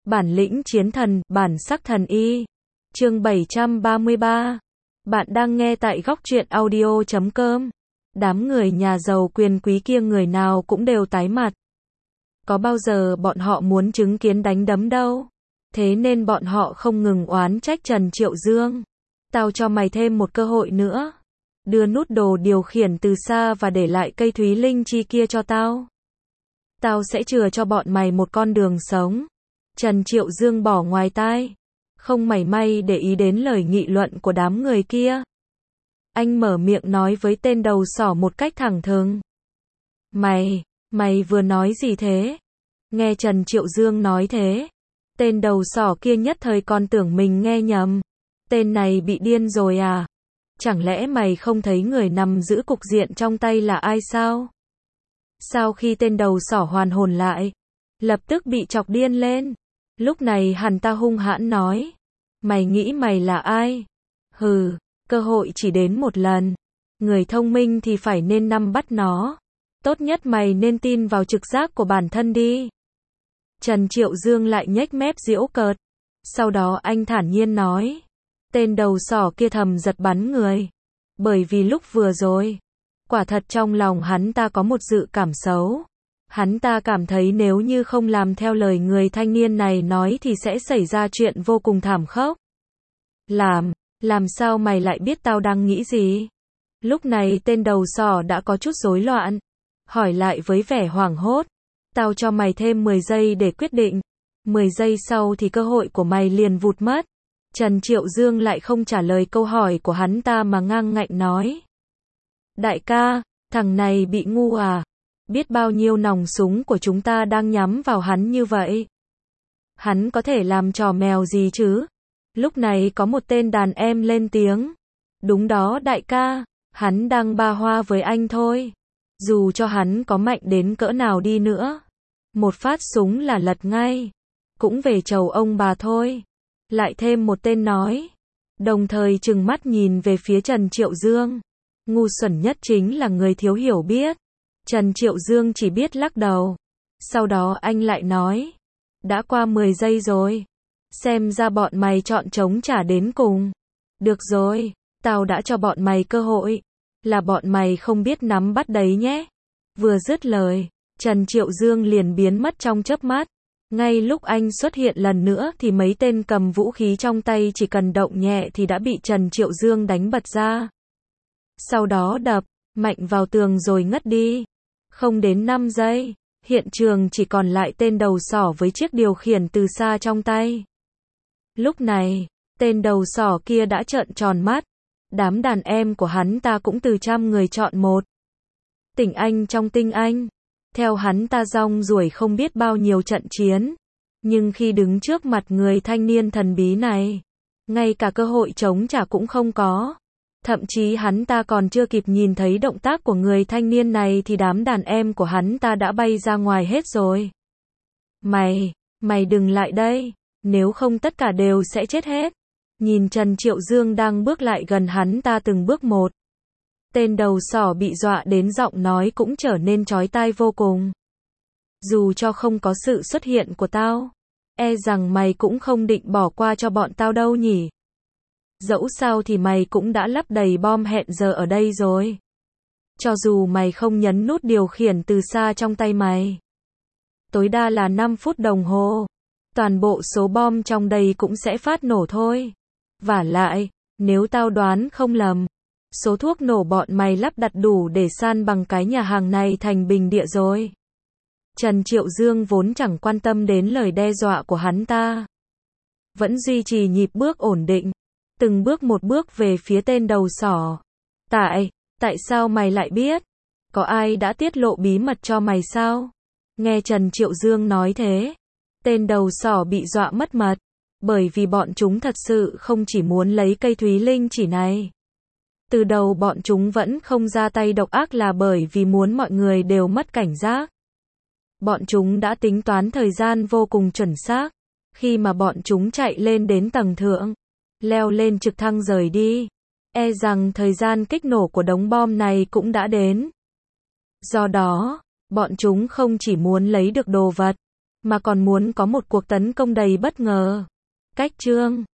Bản lĩnh chiến thần, bản sắc thần y. Chương 733. Bạn đang nghe tại góc truyện audio.com. Đám người nhà giàu quyền quý kia người nào cũng đều tái mặt. Có bao giờ bọn họ muốn chứng kiến đánh đấm đâu. Thế nên bọn họ không ngừng oán trách Trần Triệu Dương. Tao cho mày thêm một cơ hội nữa. Đưa nút đồ điều khiển từ xa và để lại cây Thúy Linh Chi kia cho tao. Tao sẽ chừa cho bọn mày một con đường sống. Trần Triệu Dương bỏ ngoài tai, không mảy may để ý đến lời nghị luận của đám người kia. Anh mở miệng nói với tên đầu sỏ một cách thẳng thừng. Mày vừa nói gì thế? Nghe Trần Triệu Dương nói thế, tên đầu sỏ kia nhất thời còn tưởng mình nghe nhầm. Tên này bị điên rồi à? Chẳng lẽ mày không thấy người nằm giữ cục diện trong tay là ai sao? Sau khi tên đầu sỏ hoàn hồn lại, lập tức bị chọc điên lên. Lúc này hắn ta hung hãn nói. Mày nghĩ mày là ai? Hừ, cơ hội chỉ đến một lần. Người thông minh thì phải nên nắm bắt nó. Tốt nhất mày nên tin vào trực giác của bản thân đi. Trần Triệu Dương lại nhếch mép giễu cợt. Sau đó anh thản nhiên nói. Tên đầu sỏ kia thầm giật bắn người. Bởi vì lúc vừa rồi, quả thật trong lòng hắn ta có một dự cảm xấu. Hắn ta cảm thấy nếu như không làm theo lời người thanh niên này nói thì sẽ xảy ra chuyện vô cùng thảm khốc. Làm sao mày lại biết tao đang nghĩ gì? Lúc này tên đầu sỏ đã có chút rối loạn. Hỏi lại với vẻ hoảng hốt. Tao cho mày thêm 10 giây để quyết định. 10 giây sau thì cơ hội của mày liền vụt mất. Trần Triệu Dương lại không trả lời câu hỏi của hắn ta mà ngang ngạnh nói. Đại ca, thằng này bị ngu à? Biết bao nhiêu nòng súng của chúng ta đang nhắm vào hắn như vậy. Hắn có thể làm trò mèo gì chứ? Lúc này có một tên đàn em lên tiếng. Đúng đó đại ca, hắn đang ba hoa với anh thôi. Dù cho hắn có mạnh đến cỡ nào đi nữa, một phát súng là lật ngay. Cũng về chầu ông bà thôi. Lại thêm một tên nói. Đồng thời trừng mắt nhìn về phía Trần Triệu Dương. Ngu xuẩn nhất chính là người thiếu hiểu biết. Trần Triệu Dương chỉ biết lắc đầu. Sau đó anh lại nói. Đã qua 10 giây rồi. Xem ra bọn mày chọn chống trả đến cùng. Được rồi, tao đã cho bọn mày cơ hội. Là bọn mày không biết nắm bắt đấy nhé. Vừa dứt lời, Trần Triệu Dương liền biến mất trong chớp mắt. Ngay lúc anh xuất hiện lần nữa thì mấy tên cầm vũ khí trong tay chỉ cần động nhẹ thì đã bị Trần Triệu Dương đánh bật ra. Sau đó đập mạnh vào tường rồi ngất đi. Không đến 5 giây, hiện trường chỉ còn lại tên đầu sỏ với chiếc điều khiển từ xa trong tay. Lúc này, tên đầu sỏ kia đã trợn tròn mắt. Đám đàn em của hắn ta cũng từ trăm người chọn một. Tỉnh anh trong tinh anh. Theo hắn ta rong ruổi không biết bao nhiêu trận chiến. Nhưng khi đứng trước mặt người thanh niên thần bí này, ngay cả cơ hội chống trả cũng không có. Thậm chí hắn ta còn chưa kịp nhìn thấy động tác của người thanh niên này thì đám đàn em của hắn ta đã bay ra ngoài hết rồi. Mày đừng lại đây, nếu không tất cả đều sẽ chết hết. Nhìn Trần Triệu Dương đang bước lại gần hắn ta từng bước một. Tên đầu sỏ bị dọa đến giọng nói cũng trở nên chói tai vô cùng. Dù cho không có sự xuất hiện của tao, e rằng mày cũng không định bỏ qua cho bọn tao đâu nhỉ. Dẫu sao thì mày cũng đã lắp đầy bom hẹn giờ ở đây rồi. Cho dù mày không nhấn nút điều khiển từ xa trong tay mày, tối đa là 5 phút đồng hồ, toàn bộ số bom trong đây cũng sẽ phát nổ thôi. Vả lại, nếu tao đoán không lầm, số thuốc nổ bọn mày lắp đặt đủ để san bằng cái nhà hàng này thành bình địa rồi. Trần Triệu Dương vốn chẳng quan tâm đến lời đe dọa của hắn ta. Vẫn duy trì nhịp bước ổn định. Từng bước một bước về phía tên đầu sỏ. Tại sao mày lại biết? Có ai đã tiết lộ bí mật cho mày sao? Nghe Trần Triệu Dương nói thế, tên đầu sỏ bị dọa mất mật. Bởi vì bọn chúng thật sự không chỉ muốn lấy cây Thúy Linh chỉ này. Từ đầu bọn chúng vẫn không ra tay độc ác là bởi vì muốn mọi người đều mất cảnh giác. Bọn chúng đã tính toán thời gian vô cùng chuẩn xác. Khi mà bọn chúng chạy lên đến tầng thượng, leo lên trực thăng rời đi, e rằng thời gian kích nổ của đống bom này cũng đã đến. Do đó, bọn chúng không chỉ muốn lấy được đồ vật, mà còn muốn có một cuộc tấn công đầy bất ngờ. Cách chương